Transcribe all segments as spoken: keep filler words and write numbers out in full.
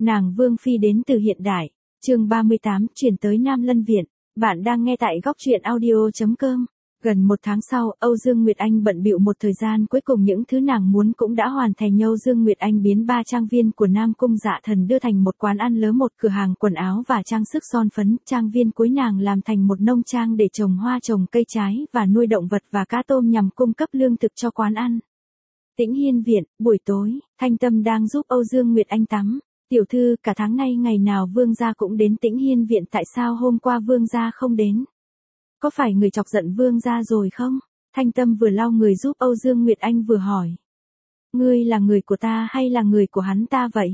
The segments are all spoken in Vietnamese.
Nàng Vương Phi đến từ hiện đại. Chương ba mươi tám, chuyển tới Nam Lân Viện. Bạn đang nghe tại góc truyện audio chấm com. Gần một tháng sau, Âu Dương Nguyệt Anh bận bịu một thời gian, cuối cùng những thứ nàng muốn cũng đã hoàn thành. Âu Dương Nguyệt Anh biến ba trang viên của Nam Cung Dạ Thần đưa thành một quán ăn lớn, một cửa hàng quần áo và trang sức son phấn. Trang viên cuối nàng làm thành một nông trang để trồng hoa, trồng cây trái và nuôi động vật và cá tôm nhằm cung cấp lương thực cho quán ăn. Tĩnh Hiên Viện, buổi tối, Thanh Tâm đang giúp Âu Dương Nguyệt Anh tắm. Tiểu thư, cả tháng nay ngày nào Vương gia cũng đến Tĩnh Hiên Viện, tại sao hôm qua Vương gia không đến? Có phải người chọc giận Vương gia rồi không? Thanh Tâm vừa lau người giúp Âu Dương Nguyệt Anh vừa hỏi. Ngươi là người của ta hay là người của hắn ta vậy?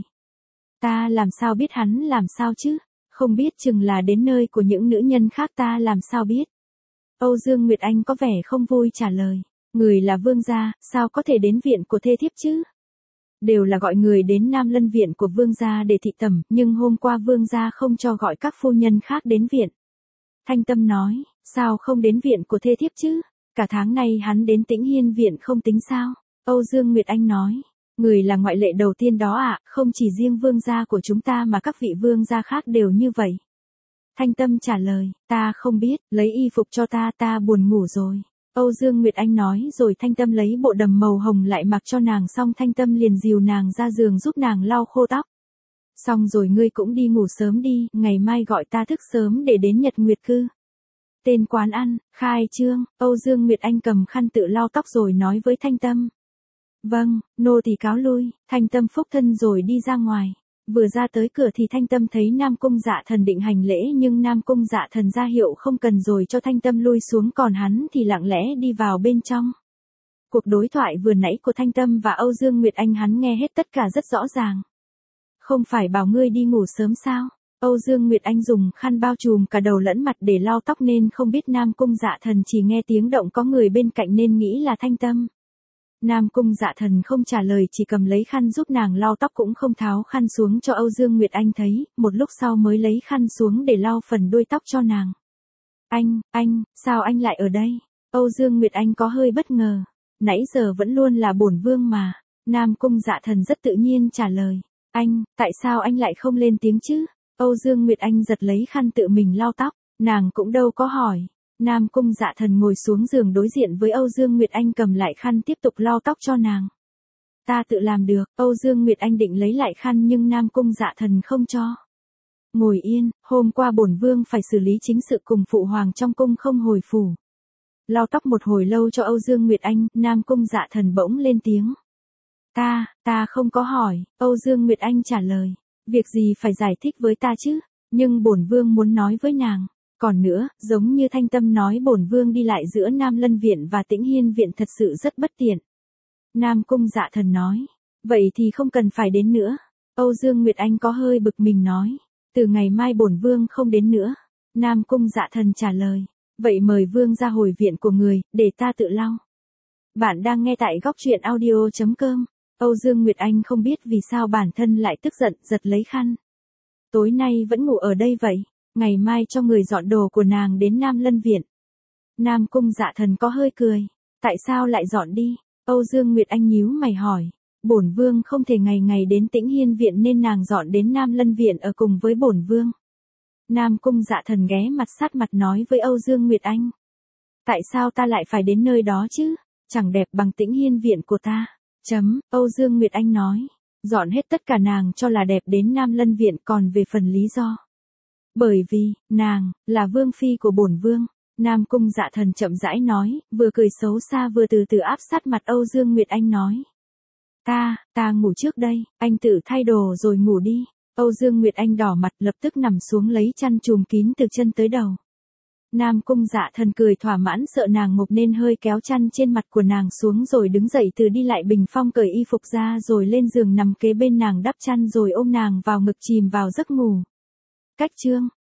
Ta làm sao biết hắn làm sao chứ? Không biết, chừng là đến nơi của những nữ nhân khác, ta làm sao biết? Âu Dương Nguyệt Anh có vẻ không vui trả lời. Người là Vương gia, sao có thể đến viện của thê thiếp chứ? Đều là gọi người đến Nam Lân Viện của Vương gia để thị tẩm, nhưng hôm qua Vương gia không cho gọi các phu nhân khác đến viện. Thanh Tâm nói, sao không đến viện của thê thiếp chứ? Cả tháng nay hắn đến Tĩnh Hiên Viện không tính sao? Âu Dương Nguyệt Anh nói, người là ngoại lệ đầu tiên đó ạ, à, không chỉ riêng Vương gia của chúng ta mà các vị Vương gia khác đều như vậy. Thanh Tâm trả lời, ta không biết, lấy y phục cho ta, ta buồn ngủ rồi. Âu Dương Nguyệt Anh nói rồi Thanh Tâm lấy bộ đầm màu hồng lại mặc cho nàng, xong Thanh Tâm liền dìu nàng ra giường giúp nàng lau khô tóc. Xong rồi ngươi cũng đi ngủ sớm đi, ngày mai gọi ta thức sớm để đến Nhật Nguyệt Cư. Tên quán ăn, khai trương. Âu Dương Nguyệt Anh cầm khăn tự lau tóc rồi nói với Thanh Tâm. Vâng, nô tỳ cáo lui. Thanh Tâm phúc thân rồi đi ra ngoài. Vừa ra tới cửa thì Thanh Tâm thấy Nam Cung Dạ Thần định hành lễ, nhưng Nam Cung Dạ Thần ra hiệu không cần rồi cho Thanh Tâm lui xuống, còn hắn thì lặng lẽ đi vào bên trong. Cuộc đối thoại vừa nãy của Thanh Tâm và Âu Dương Nguyệt Anh hắn nghe hết tất cả rất rõ ràng. Không phải bảo ngươi đi ngủ sớm sao? Âu Dương Nguyệt Anh dùng khăn bao trùm cả đầu lẫn mặt để lau tóc nên không biết Nam Cung Dạ Thần chỉ nghe tiếng động có người bên cạnh nên nghĩ là Thanh Tâm. Nam Cung Dạ Thần không trả lời, chỉ cầm lấy khăn giúp nàng lau tóc, cũng không tháo khăn xuống cho Âu Dương Nguyệt Anh thấy, một lúc sau mới lấy khăn xuống để lau phần đuôi tóc cho nàng. Anh, anh, sao anh lại ở đây? Âu Dương Nguyệt Anh có hơi bất ngờ. Nãy giờ vẫn luôn là bổn vương mà. Nam Cung Dạ Thần rất tự nhiên trả lời. Anh, tại sao anh lại không lên tiếng chứ? Âu Dương Nguyệt Anh giật lấy khăn tự mình lau tóc, nàng cũng đâu có hỏi. Nam Cung Dạ Thần ngồi xuống giường đối diện với Âu Dương Nguyệt Anh, cầm lại khăn tiếp tục lau tóc cho nàng. Ta tự làm được. Âu Dương Nguyệt Anh định lấy lại khăn nhưng Nam Cung Dạ Thần không cho. Ngồi yên, hôm qua bổn vương phải xử lý chính sự cùng phụ hoàng trong cung không hồi phủ. Lau tóc một hồi lâu cho Âu Dương Nguyệt Anh, Nam Cung Dạ Thần bỗng lên tiếng. Ta, ta không có hỏi. Âu Dương Nguyệt Anh trả lời. Việc gì phải giải thích với ta chứ? Nhưng bổn vương muốn nói với nàng. Còn nữa, giống như Thanh Tâm nói, bổn vương đi lại giữa Nam Lân Viện và Tĩnh Hiên Viện thật sự rất bất tiện. Nam Cung Dạ Thần nói. Vậy thì không cần phải đến nữa. Âu Dương Nguyệt Anh có hơi bực mình nói. Từ ngày mai bổn vương không đến nữa. Nam Cung Dạ Thần trả lời. Vậy mời vương ra hồi viện của người, để ta tự lau. Bạn đang nghe tại góc truyện audio chấm com. Âu Dương Nguyệt Anh không biết vì sao bản thân lại tức giận, giật lấy khăn. Tối nay vẫn ngủ ở đây vậy, ngày mai cho người dọn đồ của nàng đến Nam Lân Viện. Nam Cung Dạ Thần có hơi cười. Tại sao lại dọn đi? Âu Dương Nguyệt Anh nhíu mày hỏi. Bổn vương không thể ngày ngày đến Tĩnh Hiên Viện nên nàng dọn đến Nam Lân Viện ở cùng với bổn vương. Nam Cung Dạ Thần ghé mặt sát mặt nói với Âu Dương Nguyệt Anh. Tại sao ta lại phải đến nơi đó chứ? Chẳng đẹp bằng Tĩnh Hiên Viện của ta. Chấm, Âu Dương Nguyệt Anh nói. Dọn hết tất cả nàng cho là đẹp đến Nam Lân Viện, còn về phần lý do. Bởi vì, nàng, là vương phi của bổn vương. Nam Cung Dạ Thần chậm rãi nói, vừa cười xấu xa vừa từ từ áp sát mặt Âu Dương Nguyệt Anh nói. Ta, ta ngủ trước đây, anh tự thay đồ rồi ngủ đi. Âu Dương Nguyệt Anh đỏ mặt lập tức nằm xuống lấy chăn trùm kín từ chân tới đầu. Nam Cung Dạ Thần cười thỏa mãn, sợ nàng ngục nên hơi kéo chăn trên mặt của nàng xuống rồi đứng dậy từ đi lại bình phong, cởi y phục ra rồi lên giường nằm kế bên nàng đắp chăn rồi ôm nàng vào ngực chìm vào giấc ngủ. Cách chương